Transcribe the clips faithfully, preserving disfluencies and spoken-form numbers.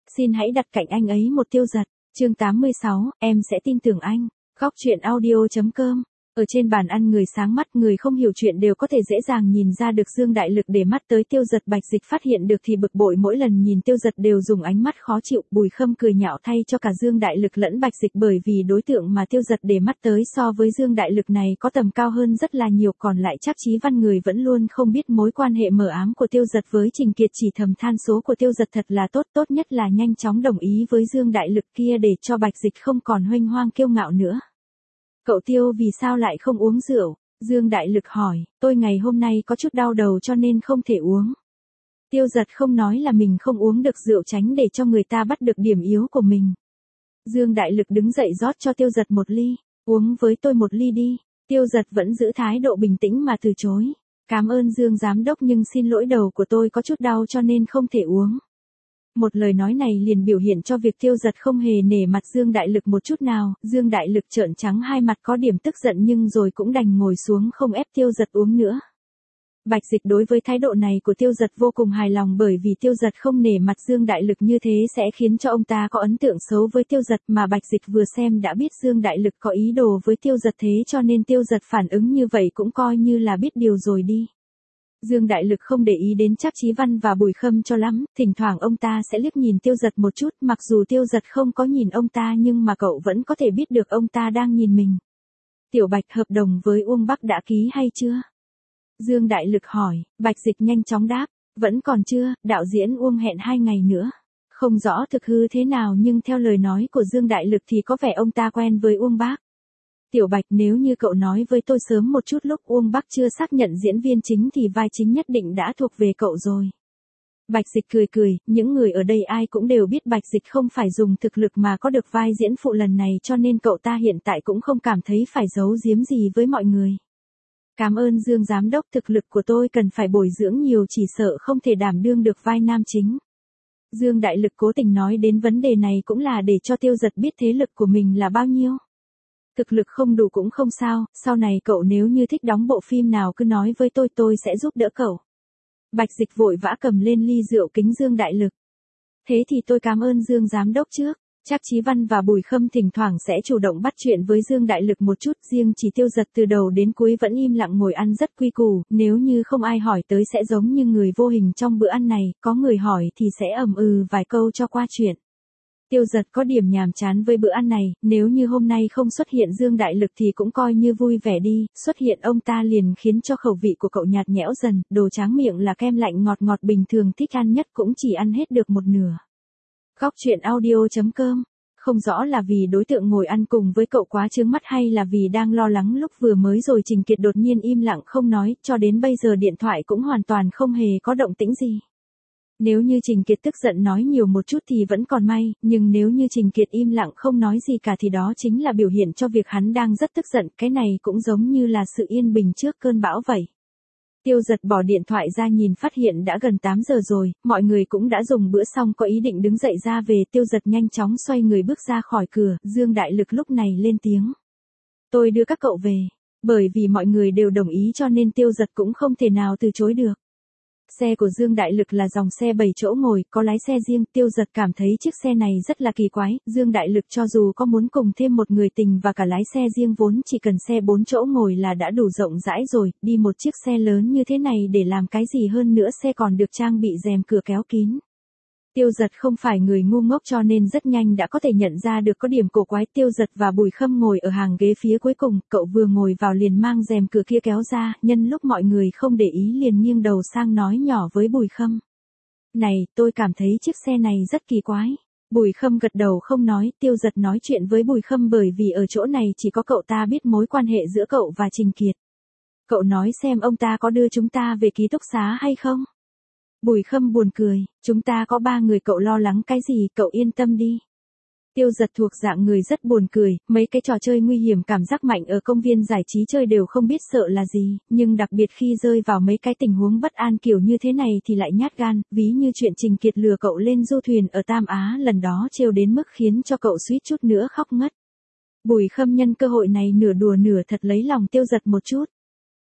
xin hãy đặt cạnh anh ấy một Tiêu Giật. Chương tám mươi sáu, em sẽ tin tưởng anh. Góc truyện audio chấm com. Ở trên bàn ăn người sáng mắt người không hiểu chuyện đều có thể dễ dàng nhìn ra được Dương Đại Lực để mắt tới Tiêu Giật. Bạch Dịch phát hiện được thì bực bội, mỗi lần nhìn Tiêu Giật đều dùng ánh mắt khó chịu. Bùi Khâm cười nhạo thay cho cả Dương Đại Lực lẫn Bạch Dịch, bởi vì đối tượng mà Tiêu Giật để mắt tới so với Dương Đại Lực này có tầm cao hơn rất là nhiều. Còn lại Trác Chí Văn người vẫn luôn không biết mối quan hệ mờ ám của Tiêu Giật với Trình Kiệt, chỉ thầm than số của Tiêu Giật thật là tốt, tốt nhất là nhanh chóng đồng ý với Dương Đại Lực kia để cho Bạch Dịch không còn huênh hoang kiêu ngạo nữa. Cậu Tiêu vì sao lại không uống rượu? Dương Đại Lực hỏi. Tôi ngày hôm nay có chút đau đầu cho nên không thể uống. Tiêu Giật không nói là mình không uống được rượu, tránh để cho người ta bắt được điểm yếu của mình. Dương Đại Lực đứng dậy rót cho Tiêu Giật một ly. Uống với tôi một ly đi. Tiêu Giật vẫn giữ thái độ bình tĩnh mà từ chối. Cảm ơn Dương Giám Đốc nhưng xin lỗi, đầu của tôi có chút đau cho nên không thể uống. Một lời nói này liền biểu hiện cho việc Tiêu Giật không hề nể mặt Dương Đại Lực một chút nào. Dương Đại Lực trợn trắng hai mặt, có điểm tức giận nhưng rồi cũng đành ngồi xuống không ép Tiêu Giật uống nữa. Bạch Dịch đối với thái độ này của Tiêu Giật vô cùng hài lòng, bởi vì Tiêu Giật không nể mặt Dương Đại Lực như thế sẽ khiến cho ông ta có ấn tượng xấu với Tiêu Giật, mà Bạch Dịch vừa xem đã biết Dương Đại Lực có ý đồ với Tiêu Giật, thế cho nên Tiêu Giật phản ứng như vậy cũng coi như là biết điều rồi đi. Dương Đại Lực không để ý đến Trác Chí Văn và Bùi Khâm cho lắm, thỉnh thoảng ông ta sẽ liếc nhìn Tiêu Giật một chút, mặc dù Tiêu Giật không có nhìn ông ta nhưng mà cậu vẫn có thể biết được ông ta đang nhìn mình. Tiểu Bạch, hợp đồng với Uông Bắc đã ký hay chưa? Dương Đại Lực hỏi. Bạch Dịch nhanh chóng đáp, vẫn còn chưa, đạo diễn Uông hẹn hai ngày nữa. Không rõ thực hư thế nào nhưng theo lời nói của Dương Đại Lực thì có vẻ ông ta quen với Uông Bắc. Tiểu Bạch, nếu như cậu nói với tôi sớm một chút lúc Uông Bắc chưa xác nhận diễn viên chính thì vai chính nhất định đã thuộc về cậu rồi. Bạch Dịch cười cười, những người ở đây ai cũng đều biết Bạch Dịch không phải dùng thực lực mà có được vai diễn phụ lần này, cho nên cậu ta hiện tại cũng không cảm thấy phải giấu giếm gì với mọi người. Cảm ơn Dương Giám Đốc, thực lực của tôi cần phải bồi dưỡng nhiều, chỉ sợ không thể đảm đương được vai nam chính. Dương Đại Lực cố tình nói đến vấn đề này cũng là để cho Tiêu Giật biết thế lực của mình là bao nhiêu. Thực lực không đủ cũng không sao, sau này cậu nếu như thích đóng bộ phim nào cứ nói với tôi, tôi sẽ giúp đỡ cậu. Bạch Dịch vội vã cầm lên ly rượu kính Dương Đại Lực. Thế thì tôi cảm ơn Dương Giám Đốc trước. Trác Chí Văn và Bùi Khâm thỉnh thoảng sẽ chủ động bắt chuyện với Dương Đại Lực một chút, riêng chỉ Tiêu Giật từ đầu đến cuối vẫn im lặng ngồi ăn rất quy củ, nếu như không ai hỏi tới sẽ giống như người vô hình trong bữa ăn này, có người hỏi thì sẽ ầm ừ vài câu cho qua chuyện. Tiêu Giật có điểm nhàm chán với bữa ăn này, nếu như hôm nay không xuất hiện Dương Đại Lực thì cũng coi như vui vẻ đi, xuất hiện ông ta liền khiến cho khẩu vị của cậu nhạt nhẽo dần, đồ tráng miệng là kem lạnh ngọt ngọt bình thường thích ăn nhất cũng chỉ ăn hết được một nửa. Góc truyện audio chấm com. Không rõ là vì đối tượng ngồi ăn cùng với cậu quá chướng mắt hay là vì đang lo lắng lúc vừa mới rồi Trình Kiệt đột nhiên im lặng không nói, cho đến bây giờ điện thoại cũng hoàn toàn không hề có động tĩnh gì. Nếu như Trình Kiệt tức giận nói nhiều một chút thì vẫn còn may, nhưng nếu như Trình Kiệt im lặng không nói gì cả thì đó chính là biểu hiện cho việc hắn đang rất tức giận, cái này cũng giống như là sự yên bình trước cơn bão vậy. Tiêu Giật bỏ điện thoại ra nhìn phát hiện đã gần tám giờ rồi, mọi người cũng đã dùng bữa xong có ý định đứng dậy ra về, Tiêu Giật nhanh chóng xoay người bước ra khỏi cửa, Dương Đại Lực lúc này lên tiếng. Tôi đưa các cậu về, bởi vì mọi người đều đồng ý cho nên Tiêu Giật cũng không thể nào từ chối được. Xe của Dương Đại Lực là dòng xe bảy chỗ ngồi, có lái xe riêng, Tiêu Giật cảm thấy chiếc xe này rất là kỳ quái, Dương Đại Lực cho dù có muốn cùng thêm một người tình và cả lái xe riêng vốn chỉ cần xe bốn chỗ ngồi là đã đủ rộng rãi rồi, đi một chiếc xe lớn như thế này để làm cái gì, hơn nữa xe còn được trang bị rèm cửa kéo kín. Tiêu Giật không phải người ngu ngốc cho nên rất nhanh đã có thể nhận ra được có điểm cổ quái. Tiêu Giật và Bùi Khâm ngồi ở hàng ghế phía cuối cùng, cậu vừa ngồi vào liền mang rèm cửa kia kéo ra, nhân lúc mọi người không để ý liền nghiêng đầu sang nói nhỏ với Bùi Khâm. Này, tôi cảm thấy chiếc xe này rất kỳ quái. Bùi Khâm gật đầu không nói, Tiêu Giật nói chuyện với Bùi Khâm bởi vì ở chỗ này chỉ có cậu ta biết mối quan hệ giữa cậu và Trình Kiệt. Cậu nói xem ông ta có đưa chúng ta về ký túc xá hay không? Bùi Khâm buồn cười, chúng ta có ba người, cậu lo lắng cái gì, cậu yên tâm đi. Tiêu Giật thuộc dạng người rất buồn cười, mấy cái trò chơi nguy hiểm cảm giác mạnh ở công viên giải trí chơi đều không biết sợ là gì, nhưng đặc biệt khi rơi vào mấy cái tình huống bất an kiểu như thế này thì lại nhát gan, ví như chuyện Trình Kiệt lừa cậu lên du thuyền ở Tam Á lần đó trêu đến mức khiến cho cậu suýt chút nữa khóc ngất. Bùi Khâm nhân cơ hội này nửa đùa nửa thật lấy lòng Tiêu Giật một chút.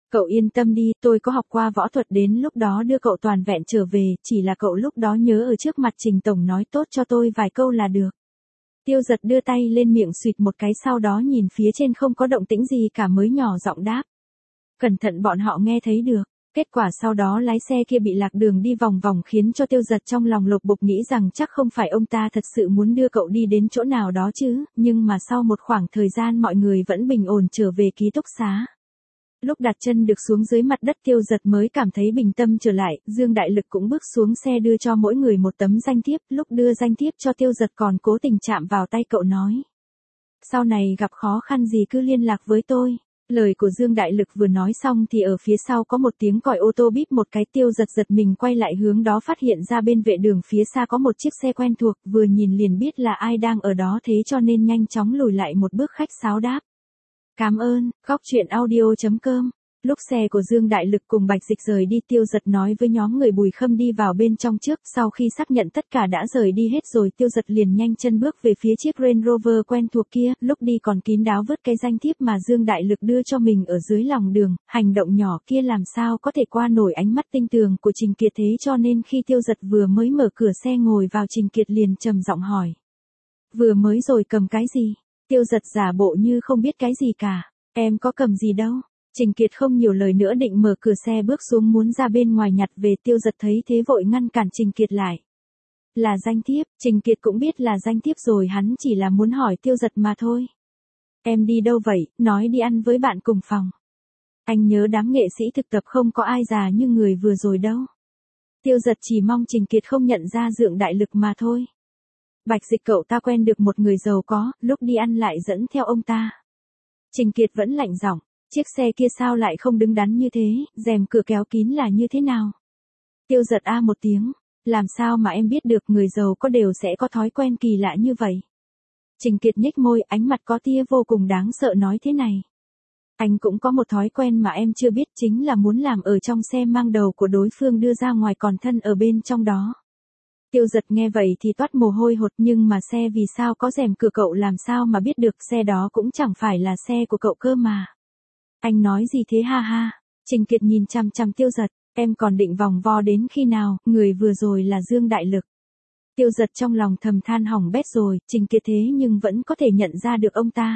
Cậu yên tâm đi, tôi có học qua võ thuật, đến lúc đó đưa cậu toàn vẹn trở về, chỉ là cậu lúc đó nhớ ở trước mặt Trình Tổng nói tốt cho tôi vài câu là được. Tiêu Giật đưa tay lên miệng xuyệt một cái, sau đó nhìn phía trên không có động tĩnh gì cả mới nhỏ giọng đáp. Cẩn thận bọn họ nghe thấy được. Kết quả sau đó lái xe kia bị lạc đường đi vòng vòng khiến cho Tiêu Giật trong lòng lục bục, nghĩ rằng chắc không phải ông ta thật sự muốn đưa cậu đi đến chỗ nào đó chứ, nhưng mà sau một khoảng thời gian mọi người vẫn bình ổn trở về ký túc xá. Lúc đặt chân được xuống dưới mặt đất, Tiêu Giật mới cảm thấy bình tâm trở lại, Dương Đại Lực cũng bước xuống xe đưa cho mỗi người một tấm danh thiếp, lúc đưa danh thiếp cho Tiêu Giật còn cố tình chạm vào tay cậu nói. Sau này gặp khó khăn gì cứ liên lạc với tôi. Lời của Dương Đại Lực vừa nói xong thì ở phía sau có một tiếng còi ô tô bíp một cái, Tiêu Giật giật mình quay lại hướng đó, phát hiện ra bên vệ đường phía xa có một chiếc xe quen thuộc, vừa nhìn liền biết là ai đang ở đó, thế cho nên nhanh chóng lùi lại một bước khách sáo đáp. Cảm ơn, góc truyện audio chấm com. Lúc xe của Dương Đại Lực cùng Bạch Dịch rời đi, Tiêu Giật nói với nhóm người Bùi Khâm đi vào bên trong trước, sau khi xác nhận tất cả đã rời đi hết rồi, Tiêu Giật liền nhanh chân bước về phía chiếc Range Rover quen thuộc kia, lúc đi còn kín đáo vứt cái danh thiếp mà Dương Đại Lực đưa cho mình ở dưới lòng đường, hành động nhỏ kia làm sao có thể qua nổi ánh mắt tinh tường của Trình Kiệt, thế cho nên khi Tiêu Giật vừa mới mở cửa xe ngồi vào, Trình Kiệt liền trầm giọng hỏi. Vừa mới rồi cầm cái gì? Tiêu Giật giả bộ như không biết cái gì cả. Em có cầm gì đâu. Trình Kiệt không nhiều lời nữa định mở cửa xe bước xuống muốn ra bên ngoài nhặt về, Tiêu Giật thấy thế vội ngăn cản Trình Kiệt lại. Là danh thiếp, Trình Kiệt cũng biết là danh thiếp rồi, hắn chỉ là muốn hỏi Tiêu Giật mà thôi. Em đi đâu vậy? Nói đi ăn với bạn cùng phòng. Anh nhớ đám nghệ sĩ thực tập không có ai già như người vừa rồi đâu. Tiêu Giật chỉ mong Trình Kiệt không nhận ra Dương Đại Lực mà thôi. Bạch Dịch cậu ta quen được một người giàu có, lúc đi ăn lại dẫn theo ông ta. Trình Kiệt vẫn lạnh giọng. Chiếc xe kia sao lại không đứng đắn như thế, rèm cửa kéo kín là như thế nào? Tiêu Giật a một tiếng, làm sao mà em biết được, người giàu có đều sẽ có thói quen kỳ lạ như vậy. Trình Kiệt nhếch môi, ánh mặt có tia vô cùng đáng sợ nói thế này. Anh cũng có một thói quen mà em chưa biết, chính là muốn làm ở trong xe, mang đầu của đối phương đưa ra ngoài còn thân ở bên trong đó. Tiêu Giật nghe vậy thì toát mồ hôi hột, nhưng mà xe vì sao có rèm cửa, cậu làm sao mà biết được, xe đó cũng chẳng phải là xe của cậu cơ mà. Anh nói gì thế ha ha? Trình Kiệt nhìn chằm chằm Tiêu Giật, em còn định vòng vo đến khi nào, người vừa rồi là Dương Đại Lực. Tiêu Giật trong lòng thầm than hỏng bét rồi, Trình Kiệt thế nhưng vẫn có thể nhận ra được ông ta.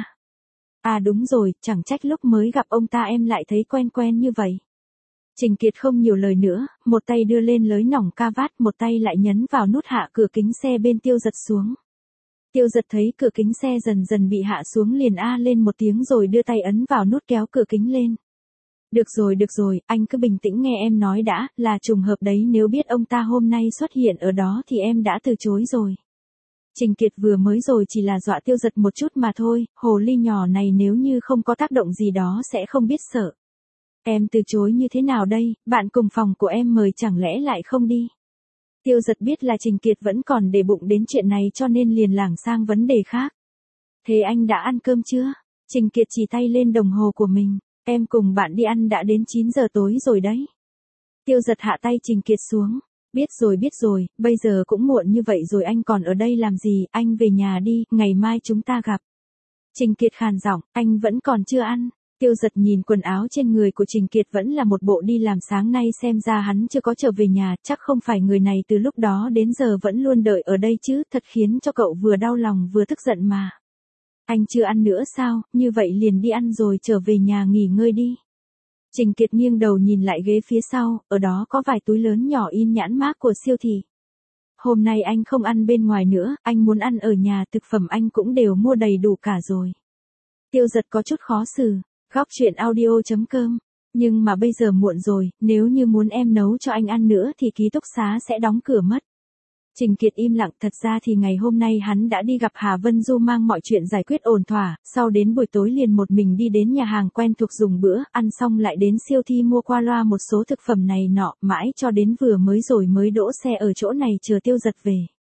À đúng rồi, chẳng trách lúc mới gặp ông ta em lại thấy quen quen như vậy. Trình Kiệt không nhiều lời nữa, một tay đưa lên lưới nòng ca vát, một tay lại nhấn vào nút hạ cửa kính xe bên Tiêu Giật xuống. Tiêu Giật thấy cửa kính xe dần dần bị hạ xuống liền a lên một tiếng rồi đưa tay ấn vào nút kéo cửa kính lên. Được rồi được rồi, anh cứ bình tĩnh nghe em nói đã, là trùng hợp đấy, nếu biết ông ta hôm nay xuất hiện ở đó thì em đã từ chối rồi. Trình Kiệt vừa mới rồi chỉ là dọa Tiêu Giật một chút mà thôi, hồ ly nhỏ này nếu như không có tác động gì đó sẽ không biết sợ. Em từ chối như thế nào đây, bạn cùng phòng của em mời chẳng lẽ lại không đi? Tiêu Giật biết là Trình Kiệt vẫn còn để bụng đến chuyện này cho nên liền lảng sang vấn đề khác. Thế anh đã ăn cơm chưa? Trình Kiệt chỉ tay lên đồng hồ của mình. Em cùng bạn đi ăn đã đến chín giờ tối rồi đấy. Tiêu Giật hạ tay Trình Kiệt xuống. Biết rồi biết rồi, bây giờ cũng muộn như vậy rồi, anh còn ở đây làm gì, anh về nhà đi, ngày mai chúng ta gặp. Trình Kiệt khàn giọng, anh vẫn còn chưa ăn. Tiêu Giật nhìn quần áo trên người của Trình Kiệt vẫn là một bộ đi làm sáng nay, xem ra hắn chưa có trở về nhà, chắc không phải người này từ lúc đó đến giờ vẫn luôn đợi ở đây chứ, thật khiến cho cậu vừa đau lòng vừa tức giận mà. Anh chưa ăn nữa sao, như vậy liền đi ăn rồi trở về nhà nghỉ ngơi đi. Trình Kiệt nghiêng đầu nhìn lại ghế phía sau, ở đó có vài túi lớn nhỏ in nhãn mác của siêu thị. Hôm nay anh không ăn bên ngoài nữa, anh muốn ăn ở nhà, thực phẩm anh cũng đều mua đầy đủ cả rồi. Tiêu Giật có chút khó xử. Góc truyện audio chấm com. Nhưng mà bây giờ muộn rồi, nếu như muốn em nấu cho anh ăn nữa thì ký túc xá sẽ đóng cửa mất. Trình Kiệt im lặng, thật ra thì ngày hôm nay hắn đã đi gặp Hà Vân Du mang mọi chuyện giải quyết ổn thỏa, sau đến buổi tối liền một mình đi đến nhà hàng quen thuộc dùng bữa, ăn xong lại đến siêu thị mua qua loa một số thực phẩm này nọ, mãi cho đến vừa mới rồi mới đỗ xe ở chỗ này chờ Tiêu Giật về.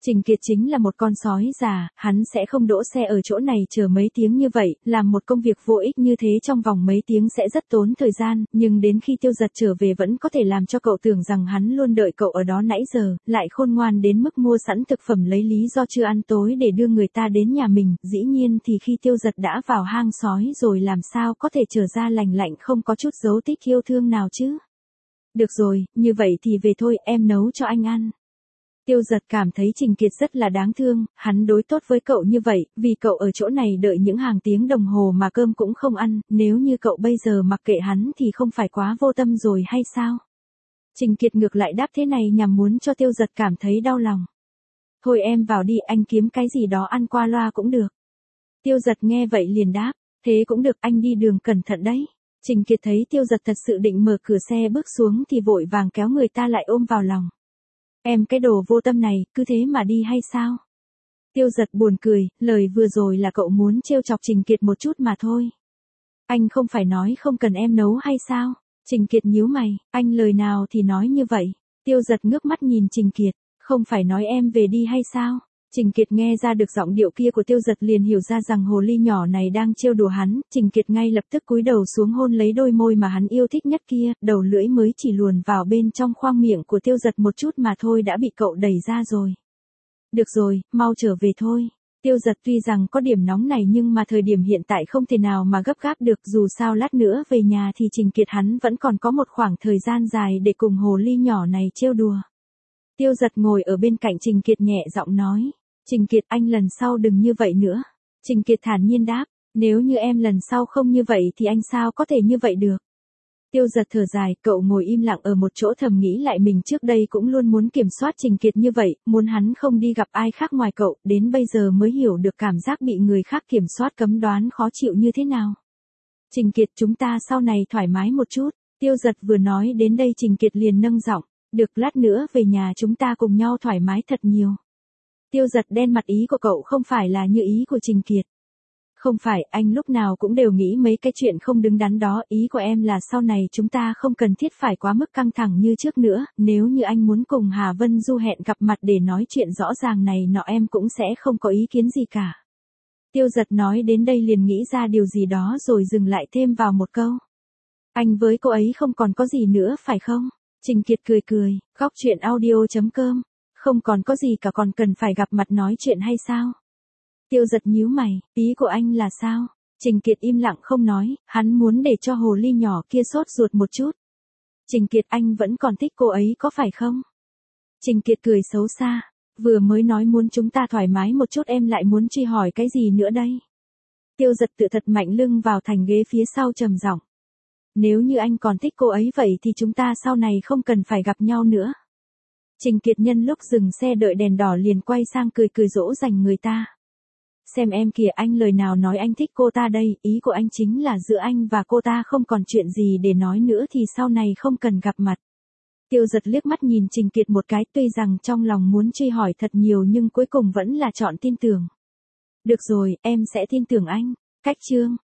Trình Kiệt chính là một con sói già, hắn sẽ không đỗ xe ở chỗ này chờ mấy tiếng như vậy, làm một công việc vô ích như thế trong vòng mấy tiếng sẽ rất tốn thời gian, nhưng đến khi Tiêu Giật trở về vẫn có thể làm cho cậu tưởng rằng hắn luôn đợi cậu ở đó nãy giờ, lại khôn ngoan đến mức mua sẵn thực phẩm lấy lý do chưa ăn tối để đưa người ta đến nhà mình, dĩ nhiên thì khi Tiêu Giật đã vào hang sói rồi làm sao có thể trở ra lành lạnh không có chút dấu tích yêu thương nào chứ. Được rồi, như vậy thì về thôi, em nấu cho anh ăn. Tiêu Giật cảm thấy Trình Kiệt rất là đáng thương, hắn đối tốt với cậu như vậy, vì cậu ở chỗ này đợi những hàng tiếng đồng hồ mà cơm cũng không ăn, nếu như cậu bây giờ mặc kệ hắn thì không phải quá vô tâm rồi hay sao? Trình Kiệt ngược lại đáp thế này nhằm muốn cho Tiêu Giật cảm thấy đau lòng. Thôi em vào đi, anh kiếm cái gì đó ăn qua loa cũng được. Tiêu Giật nghe vậy liền đáp, thế cũng được, anh đi đường cẩn thận đấy. Trình Kiệt thấy Tiêu Giật thật sự định mở cửa xe bước xuống thì vội vàng kéo người ta lại ôm vào lòng. Em cái đồ vô tâm này, cứ thế mà đi hay sao? Tiêu Giật buồn cười, lời vừa rồi là cậu muốn trêu chọc Trình Kiệt một chút mà thôi. Anh không phải nói không cần em nấu hay sao? Trình Kiệt nhíu mày, anh lời nào thì nói như vậy? Tiêu Giật ngước mắt nhìn Trình Kiệt, không phải nói em về đi hay sao? Trình Kiệt nghe ra được giọng điệu kia của Tiêu Giật liền hiểu ra rằng hồ ly nhỏ này đang trêu đùa hắn, Trình Kiệt ngay lập tức cúi đầu xuống hôn lấy đôi môi mà hắn yêu thích nhất kia, đầu lưỡi mới chỉ luồn vào bên trong khoang miệng của Tiêu Giật một chút mà thôi đã bị cậu đẩy ra rồi. Được rồi, mau trở về thôi. Tiêu Giật tuy rằng có điểm nóng này nhưng mà thời điểm hiện tại không thể nào mà gấp gáp được, dù sao lát nữa về nhà thì Trình Kiệt hắn vẫn còn có một khoảng thời gian dài để cùng hồ ly nhỏ này trêu đùa. Tiêu Giật ngồi ở bên cạnh Trình Kiệt nhẹ giọng nói. Trình Kiệt, anh lần sau đừng như vậy nữa. Trình Kiệt thản nhiên đáp, nếu như em lần sau không như vậy thì anh sao có thể như vậy được. Tiêu Giật thở dài, cậu ngồi im lặng ở một chỗ thầm nghĩ lại mình trước đây cũng luôn muốn kiểm soát Trình Kiệt như vậy, muốn hắn không đi gặp ai khác ngoài cậu, đến bây giờ mới hiểu được cảm giác bị người khác kiểm soát cấm đoán khó chịu như thế nào. Trình Kiệt, chúng ta sau này thoải mái một chút. Tiêu Giật vừa nói đến đây Trình Kiệt liền nâng giọng, được, lát nữa về nhà chúng ta cùng nhau thoải mái thật nhiều. Tiêu Giật đen mặt, ý của cậu không phải là như ý của Trình Kiệt. Không phải, anh lúc nào cũng đều nghĩ mấy cái chuyện không đứng đắn đó, ý của em là sau này chúng ta không cần thiết phải quá mức căng thẳng như trước nữa, nếu như anh muốn cùng Hà Vân Du hẹn gặp mặt để nói chuyện rõ ràng này nọ em cũng sẽ không có ý kiến gì cả. Tiêu Giật nói đến đây liền nghĩ ra điều gì đó rồi dừng lại thêm vào một câu. Anh với cô ấy không còn có gì nữa phải không? Trình Kiệt cười cười, góc truyện audio chấm com. Không còn có gì cả, còn cần phải gặp mặt nói chuyện hay sao? Tiêu Giật nhíu mày, ý của anh là sao? Trình Kiệt im lặng không nói, hắn muốn để cho hồ ly nhỏ kia sốt ruột một chút. Trình Kiệt, anh vẫn còn thích cô ấy có phải không? Trình Kiệt cười xấu xa, vừa mới nói muốn chúng ta thoải mái một chút em lại muốn truy hỏi cái gì nữa đây? Tiêu Giật tự thật mạnh lưng vào thành ghế phía sau trầm giọng. Nếu như anh còn thích cô ấy vậy thì chúng ta sau này không cần phải gặp nhau nữa. Trình Kiệt nhân lúc dừng xe đợi đèn đỏ liền quay sang cười cười dỗ dành người ta. Xem em kìa, anh lời nào nói anh thích cô ta đây, ý của anh chính là giữa anh và cô ta không còn chuyện gì để nói nữa thì sau này không cần gặp mặt. Tiêu Giật liếc mắt nhìn Trình Kiệt một cái, tuy rằng trong lòng muốn truy hỏi thật nhiều nhưng cuối cùng vẫn là chọn tin tưởng. Được rồi, em sẽ tin tưởng anh. Cách chương